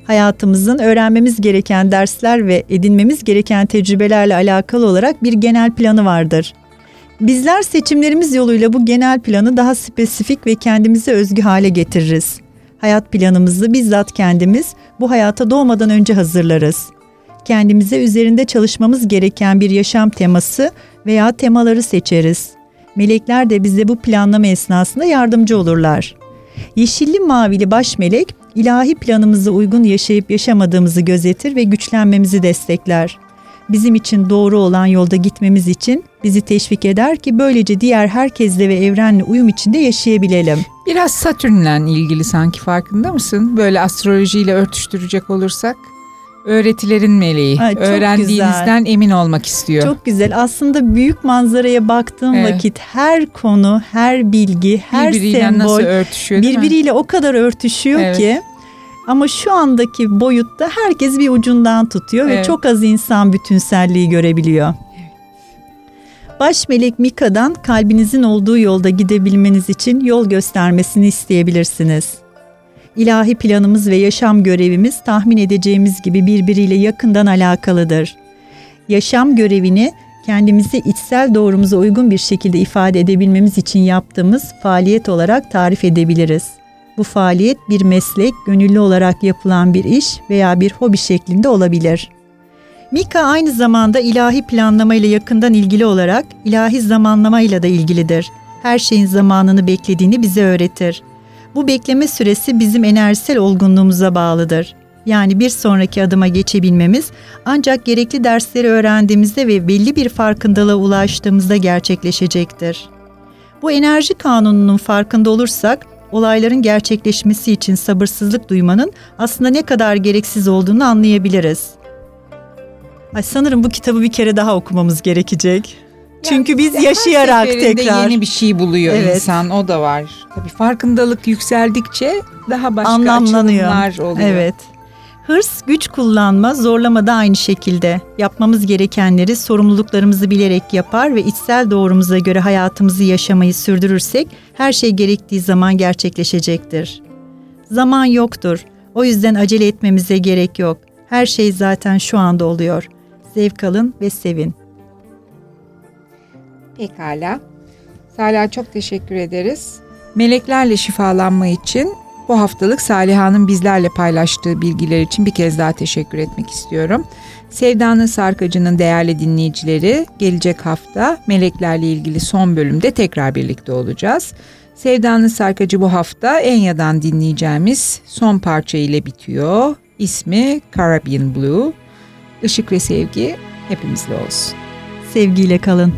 Hayatımızın öğrenmemiz gereken dersler ve edinmemiz gereken tecrübelerle alakalı olarak bir genel planı vardır. Bizler seçimlerimiz yoluyla bu genel planı daha spesifik ve kendimize özgü hale getiririz. Hayat planımızı bizzat kendimiz bu hayata doğmadan önce hazırlarız. Kendimize üzerinde çalışmamız gereken bir yaşam teması veya temaları seçeriz. Melekler de bize bu planlama esnasında yardımcı olurlar. Yeşilli mavili baş melek, ilahi planımıza uygun yaşayıp yaşamadığımızı gözetir ve güçlenmemizi destekler. Bizim için doğru olan yolda gitmemiz için bizi teşvik eder ki böylece diğer herkesle ve evrenle uyum içinde yaşayabilelim. Biraz Satürn'le ilgili sanki, farkında mısın? Böyle astrolojiyle örtüştürecek olursak. Öğretilerin meleği. Ay, çok öğrendiğinizden güzel. emin olmak istiyor. Çok güzel. Aslında büyük manzaraya baktığım Evet. vakit her konu, her bilgi, her Birbiriyle sembol nasıl örtüşüyor, değil mi? birbiriyle o kadar örtüşüyor Evet. ki. Ama şu andaki boyutta herkes bir ucundan tutuyor Evet. ve çok az insan bütünselliği görebiliyor. Baş melek Mika'dan kalbinizin olduğu yolda gidebilmeniz için yol göstermesini isteyebilirsiniz. İlahi planımız ve yaşam görevimiz tahmin edeceğimiz gibi birbiriyle yakından alakalıdır. Yaşam görevini kendimizi içsel doğrumuza uygun bir şekilde ifade edebilmemiz için yaptığımız faaliyet olarak tarif edebiliriz. Bu faaliyet bir meslek, gönüllü olarak yapılan bir iş veya bir hobi şeklinde olabilir. Mika aynı zamanda ilahi planlama ile yakından ilgili olarak ilahi zamanlama ile de ilgilidir. Her şeyin zamanını beklediğini bize öğretir. Bu bekleme süresi bizim enerjisel olgunluğumuza bağlıdır. Yani bir sonraki adıma geçebilmemiz ancak gerekli dersleri öğrendiğimizde ve belli bir farkındalığa ulaştığımızda gerçekleşecektir. Bu enerji kanununun farkında olursak, olayların gerçekleşmesi için sabırsızlık duymanın aslında ne kadar gereksiz olduğunu anlayabiliriz. Ay, sanırım bu kitabı bir kere daha okumamız gerekecek. Çünkü Yani biz her yaşayarak seferinde tekrar yeni bir şey buluyor Evet. insan, o da var. Tabii farkındalık yükseldikçe daha başka anlamlanıyor. açılımlar oluyor. Evet. Hırs, güç kullanma, zorlama da aynı şekilde. Yapmamız gerekenleri sorumluluklarımızı bilerek yapar ve içsel doğrumuza göre hayatımızı yaşamayı sürdürürsek her şey gerektiği zaman gerçekleşecektir. Zaman yoktur. O yüzden acele etmemize gerek yok. Her şey zaten şu anda oluyor. Zevk alın ve sevin. Pekala. Salih'a çok teşekkür ederiz. Meleklerle şifalanma için bu haftalık Saliha'nın bizlerle paylaştığı bilgiler için bir kez daha teşekkür etmek istiyorum. Sevda'nın Sarkacı'nın değerli dinleyicileri, gelecek hafta meleklerle ilgili son bölümde tekrar birlikte olacağız. Sevda'nın Sarkacı bu hafta Enya'dan dinleyeceğimiz son parça ile bitiyor. İsmi Caribbean Blue. Işık ve sevgi hepimizle olsun. Sevgiyle kalın.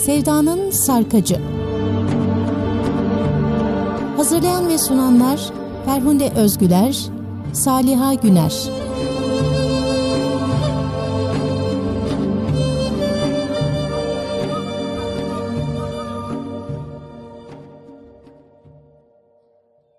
Sevdanın Sarkacı. Hazırlayan ve sunanlar Ferhunde Özgüler, Saliha Güner.